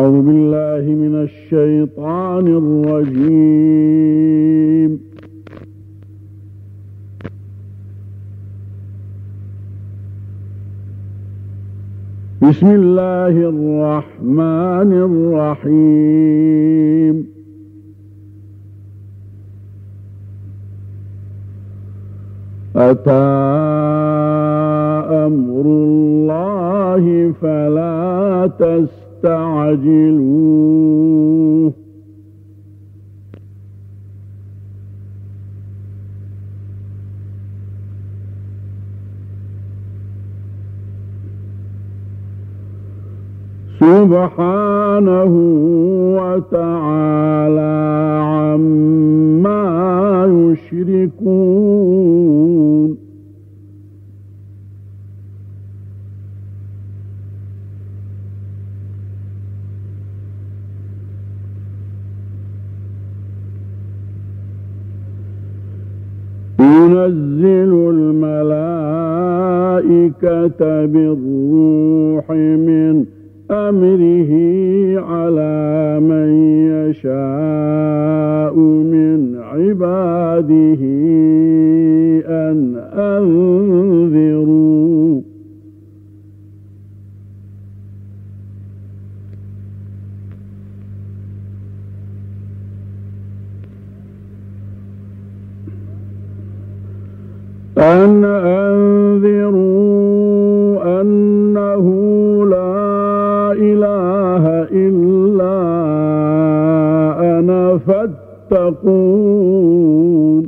أعوذ بالله من الشيطان الرجيم. بسم الله الرحمن الرحيم. أتى أمر الله فلا تستعجلوه سبحانه وتعالى عما يشركون. ينزل الملائكة بالروح من أمره على من يشاء من عباده أن أنذروا أنه لا إله إلا أنا فاتقون.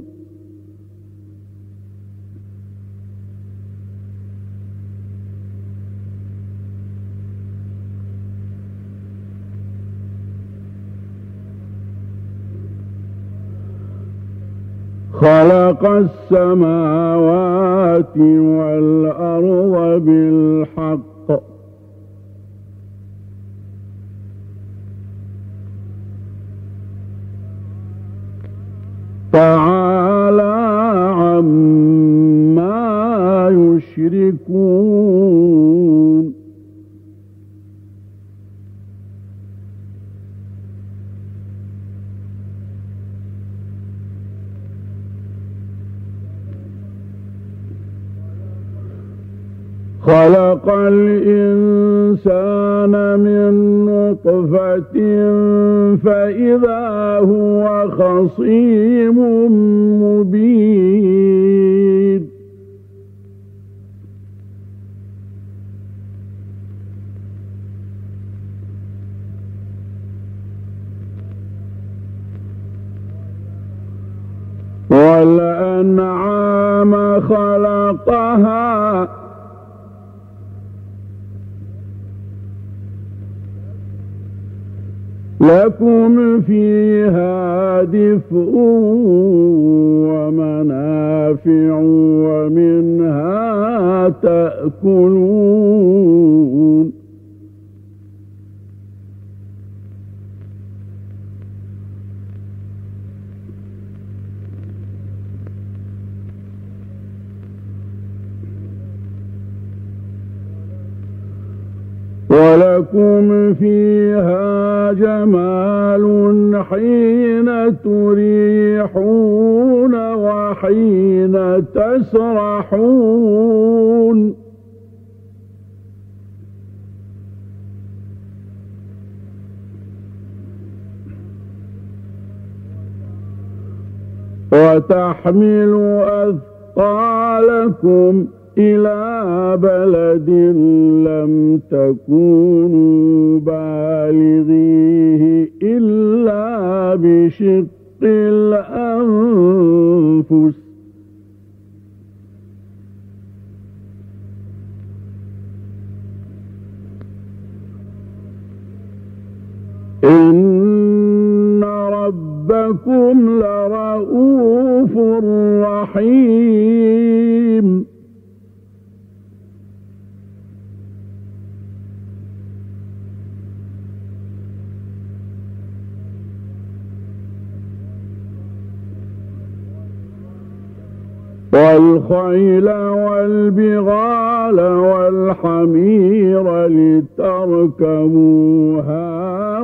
خلق السماوات والأرض بالحق تعالى عما يشركون. خلق الإنسان من نطفة فإذا هو خصيم مبين. والأنعام خلقها لكم فيها دفء ومنافع ومنها تأكلون. ولكم فيها جمال حين تريحون وحين تسرحون. وتحمل أثقالكم إلى بلد لم تكونوا بالغيه إلا بشق الأنفس إن ربكم لرؤوف رحيم. والخيل والبغال والحمير لتركبوها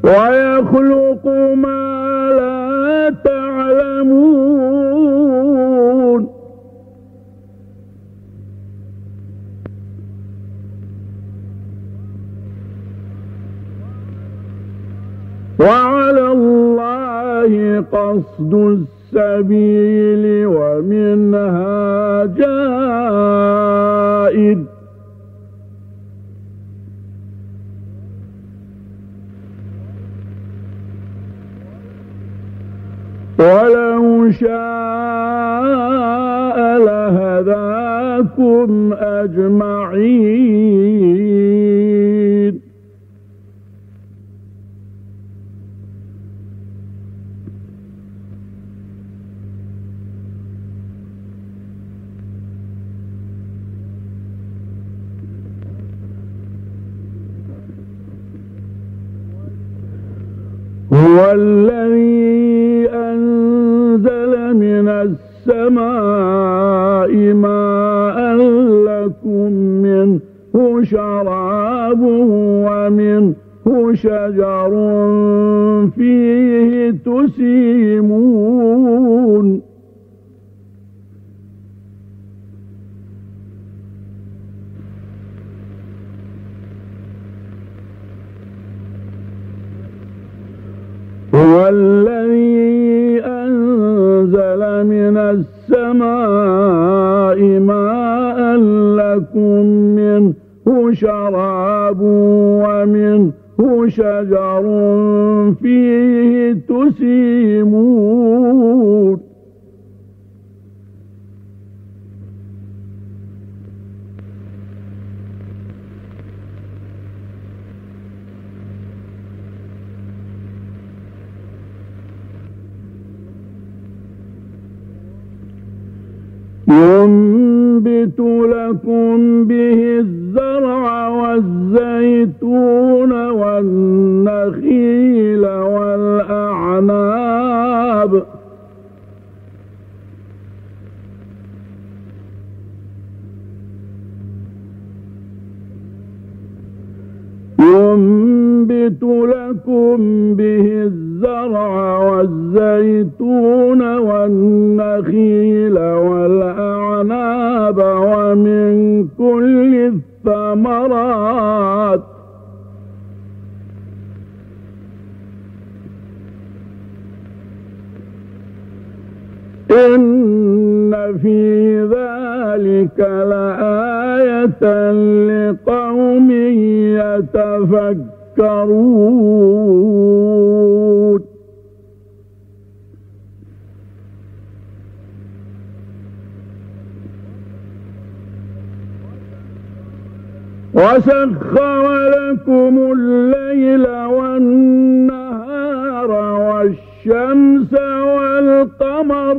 ويخلق ما لا تعلمون وعلى الله قصد السبيل ومنها جائر ولو شاء لهداكم أجمعين هو الذي أنزل من السماء ماء لكم منه شراب ومنه شجر فيه تسيمون هو الذي أنزل من السماء ماء لكم منه شراب ومنه شجر فيه تسيمون ينبت لكم به الزرع والزيتون والنخيل والأعناب ينبت لكم به الزرع والزيتون والنخيل والأعناب ومن كل الثمرات إن في ذلك لآية لقوم يتفكرون وسخر لكم الليل والنهار والشمس والقمر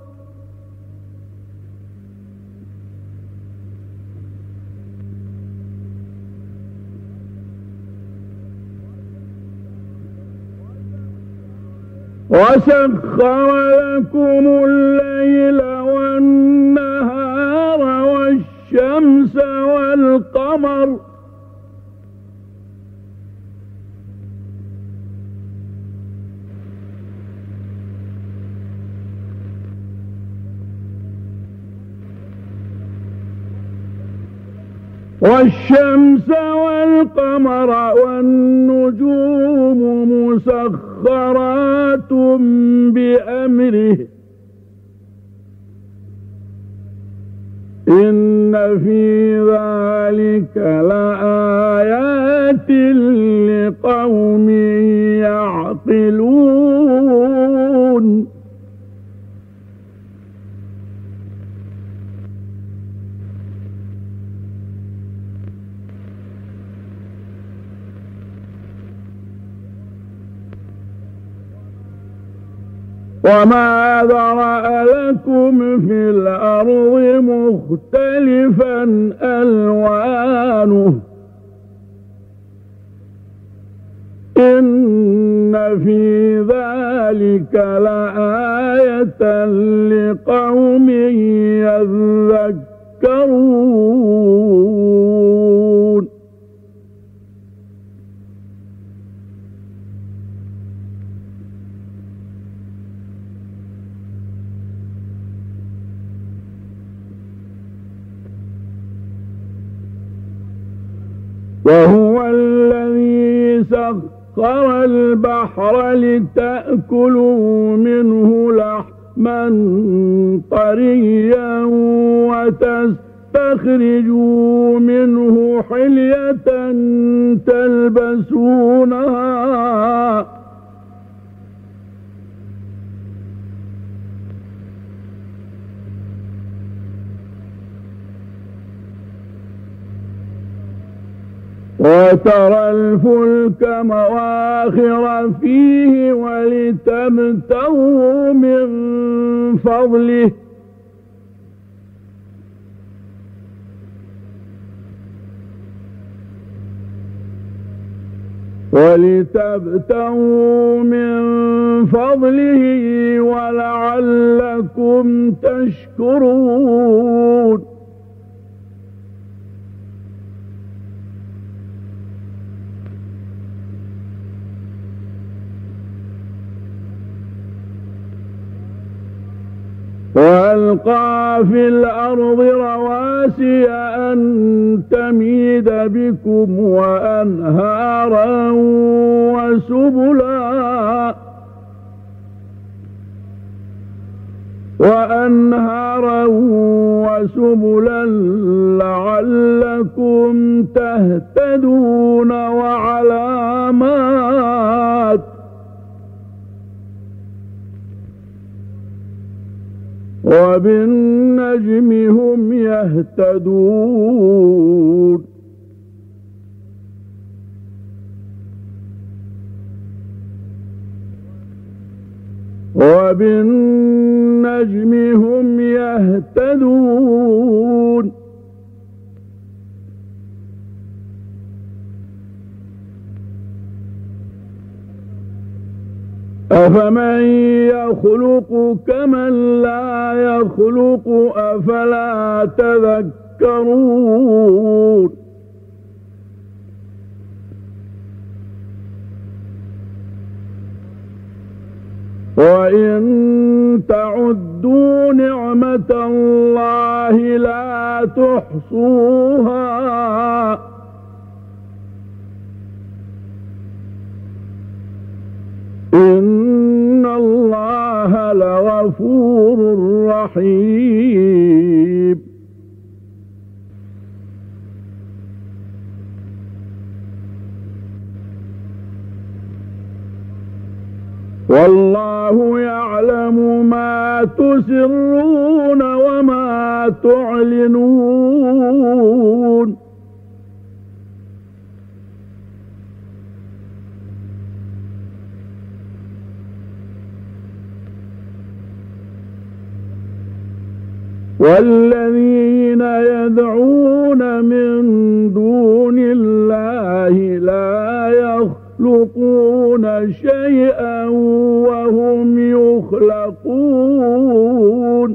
وسخر لكم الليل والنهار والشمس والقمر والشمس والقمر والنجوم مسخرات بأمره إن في ذلك لآيات لقوم يعقلون وما ذرأ لكم في الأرض مختلفا ألوانه إن في ذلك لآية لقوم يذكرون وهو الذي سخر البحر لتأكلوا منه لحما طريا وتستخرجوا منه حلية تلبسونها وترى الفلك مواخر فيه ولتبتغوا من فضله ولعلكم تشكرون وألقى في الأرض رواسي أن تميد بكم وأنهارا وسبلا لعلكم تهتدون وعلامات وبالنجم هم يهتدون أفمن يخلق كمن لا يخلق أفلا تذكرون وإن تعدوا نعمة الله لا تحصوها إن الله لغفور رحيم والله يعلم ما تسرون وما تعلنون والذين يدعون من دون الله لا يخلقون شيئا وهم يخلقون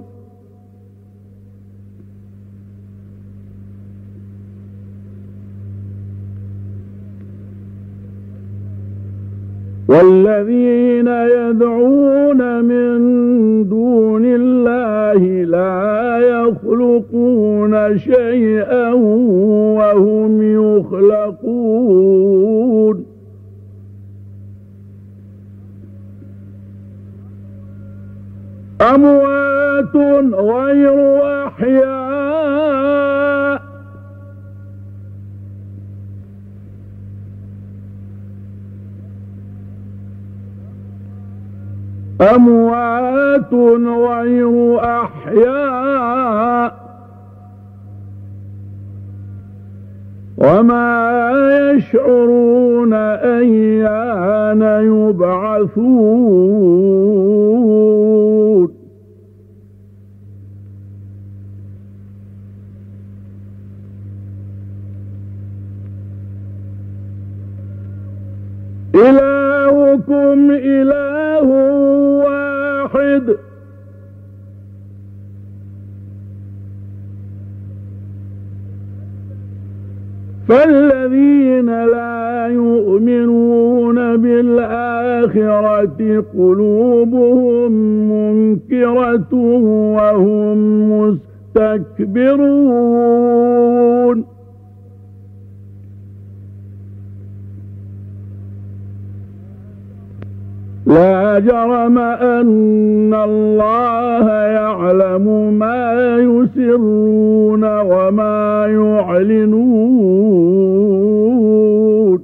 والذين يدعون من دون الله لا يخلقون شيئا وهم يخلقون أموات غير أحياء أموات غير أحياء وما يشعرون أيان يبعثون إلهكم إله واحد فالذين لا يؤمنون بالآخرة قلوبهم منكرة وهم مستكبرون لا جرم أن الله يعلم ما يسرون وما يعلنون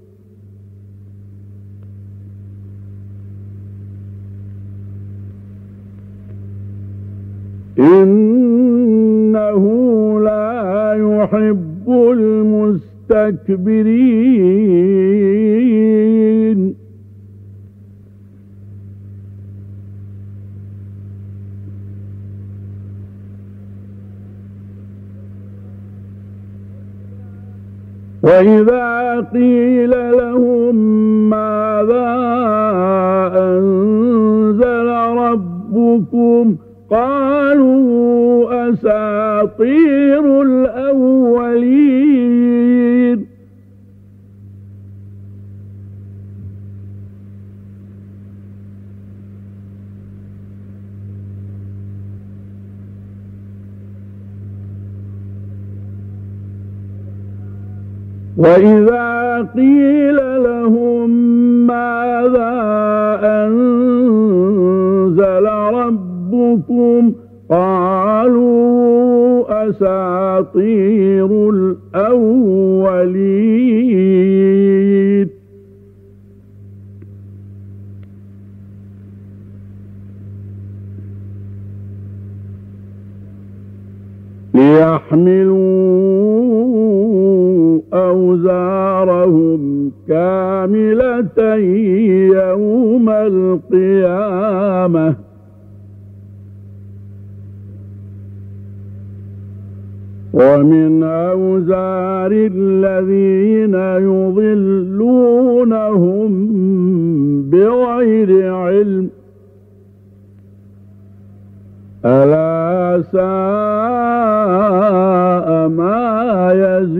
إنه لا يحب المستكبرين وإذا قيل لهم ماذا أنزل ربكم قالوا أساطير الأولين وإذا قيل لهم ماذا أنزل ربكم قالوا أساطير الأولين ليحملوا أوزارهم كاملة يوم القيامة ومن أوزار الذين يضلونهم بغير علم ألا ساء ما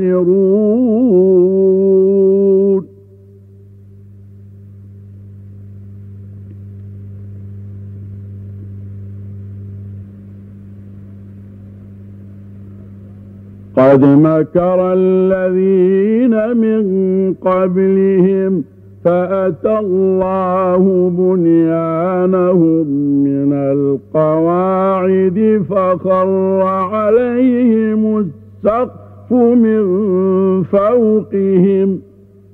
يزرون قد مكر الذين من قبلهم فأتى الله بنيانهم من القواعد فخر عليهم السقف من فوقهم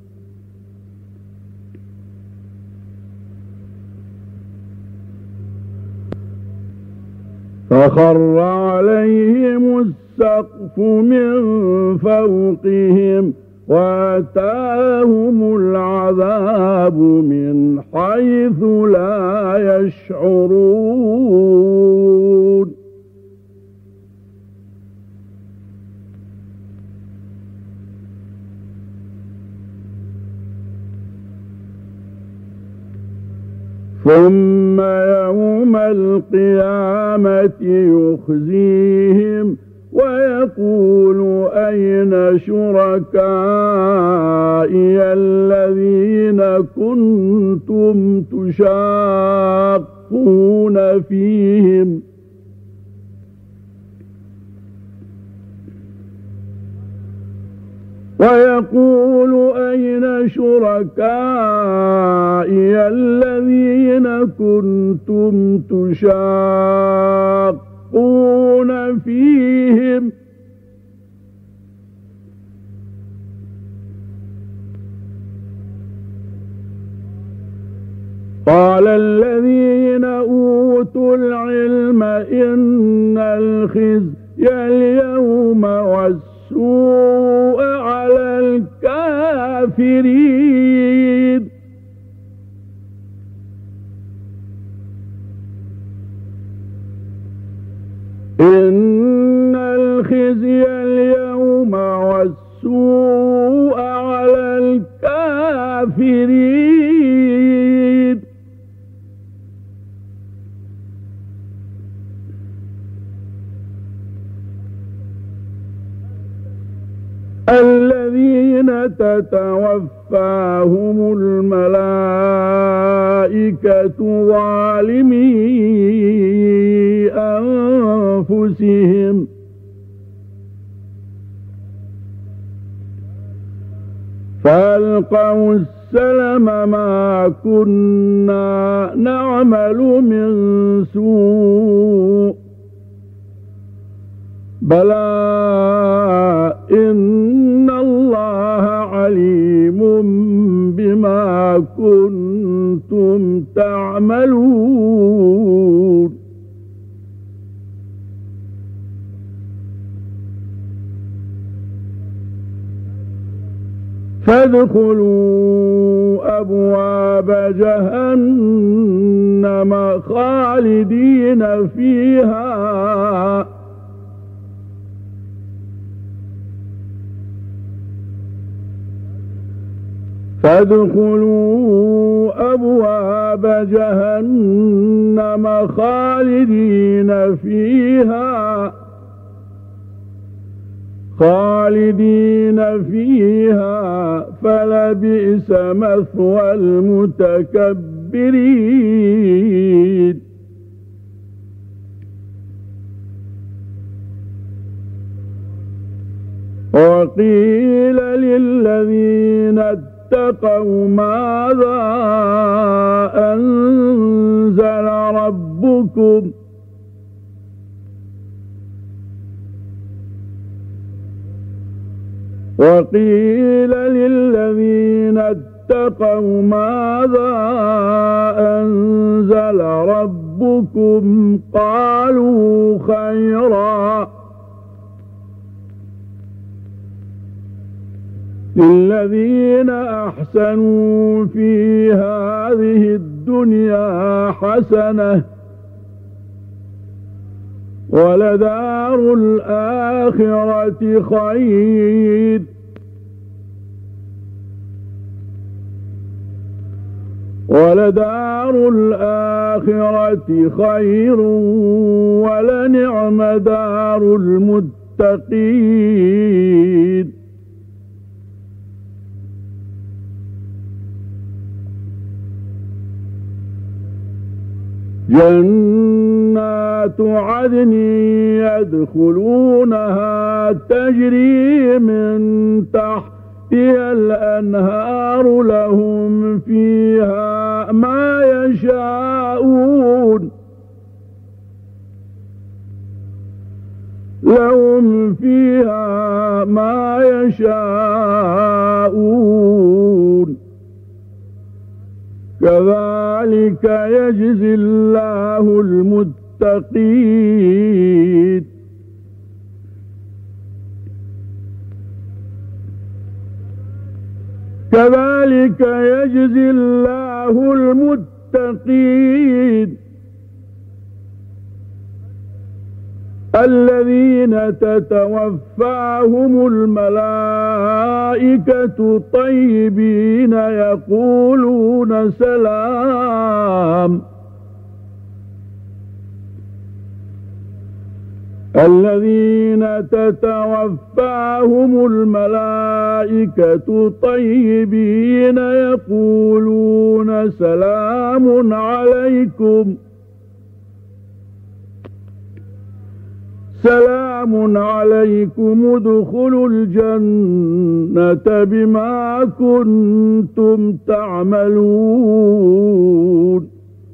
وأتاهم العذاب من حيث لا يشعرون ثم يوم القيامة يخزيهم ويقول أين شركائي الذين كنتم تشاقون فيهم قال الذين أوتوا العلم إن الخزي اليوم والسوء على الكافرين إن الخزي اليوم والسوء على الكافرين الذين تتوفاهم الملائكة ظالمي أنفسهم فألقوا سلم ما كنا نعمل من سوء بلى إن الله عليم بما كنتم تعملون فادخلوا أبواب جهنم خالدين فيها فادخلوا أبواب جهنم خالدين فيها فلبئس مثوى المتكبرين وقيل للذين اتقوا ماذا أنزل ربكم وقيل للذين اتقوا ماذا أنزل ربكم قالوا خيرا للذين أحسنوا في هذه الدنيا حسنة ولدار الآخرة خير ولنعم دار المتقين جنات عدن يدخلونها تجري من تحتها الأنهار لهم فيها ما يشاءون كذلك يجزي الله المتقين الذين تتوفاهم الملائكة طيبين يقولون سلام سلام عليكم ادخلوا الجنة بما كنتم تعملون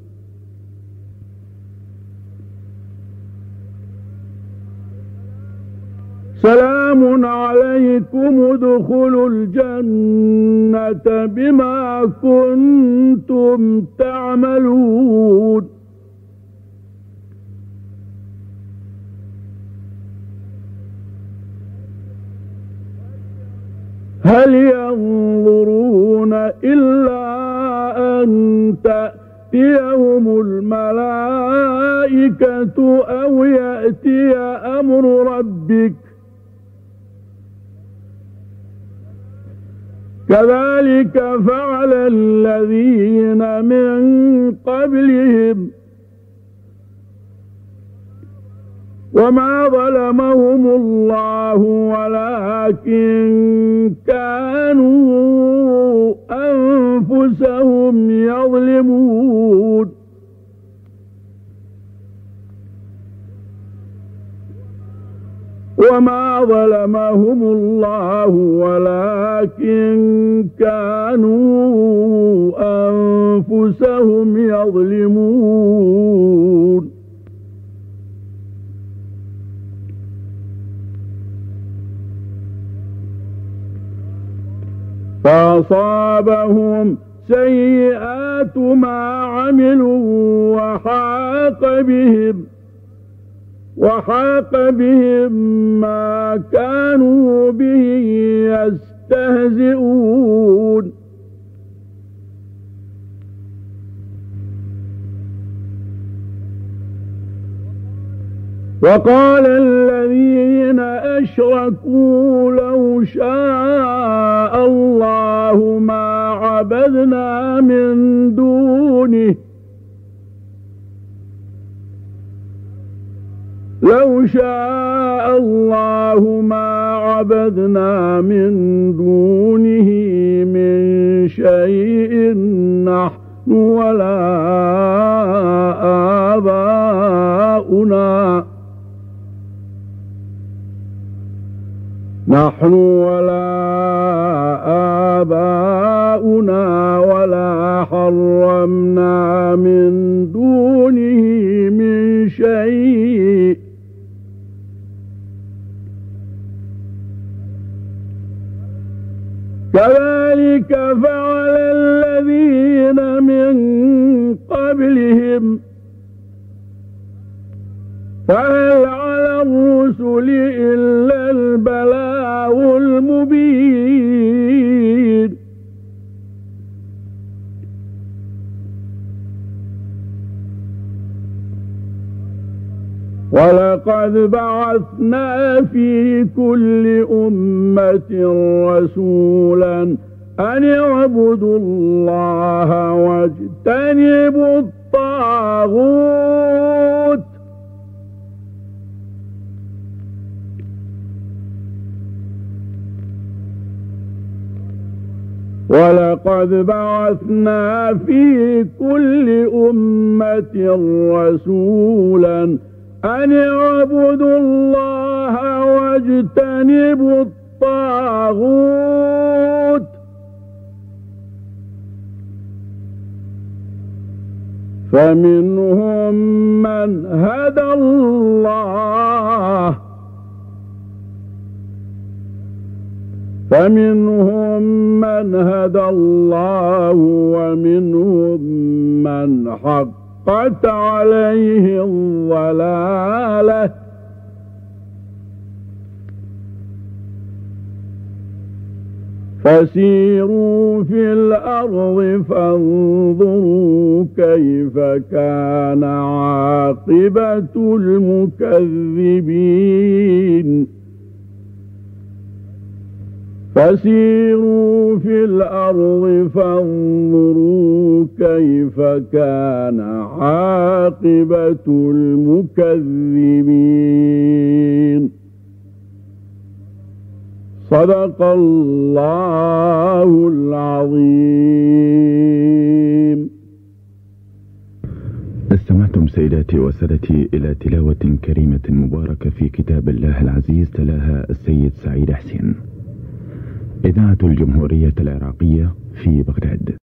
سلام عليكم ادخلوا الجنة بما كنتم تعملون هل ينظرون إلا أن تأتيهم الملائكة أو يأتي أمر ربك كذلك فعل الذين من قبلهم وما ظلمهم الله ولكن كانوا أنفسهم يظلمون وما ظلمهم الله ولكن كانوا أنفسهم يظلمون فأصابهم سيئات ما عملوا وحاق بهم ما كانوا به يستهزئون وقال الذين أشركوا لو شاء الله ما عبدنا من دونه من شيء نحن ولا آباؤنا ولا حرمنا من دونه من شيء كذلك فعل الذين من قبلهم فهل على الرسل إلا البلاغ المبين ولقد بعثنا في كل أمة رسولا أن اعبدوا الله واجتنبوا الطاغوت ولقد بعثنا في كل أمة رسولا أن اعبدوا الله واجتنبوا الطاغوت فمنهم من هدى الله ومنهم من حقت عليه الضلالة فسيروا في الأرض فانظروا كيف كان عاقبة المكذبين فسيروا في الأرض فانظروا كيف كان عاقبة المكذبين صدق الله العظيم. استمعتم سيداتي وسادتي إلى تلاوة كريمة مباركة في كتاب الله العزيز تلاها السيد سعيد حسين، إذاعة الجمهورية العراقية في بغداد.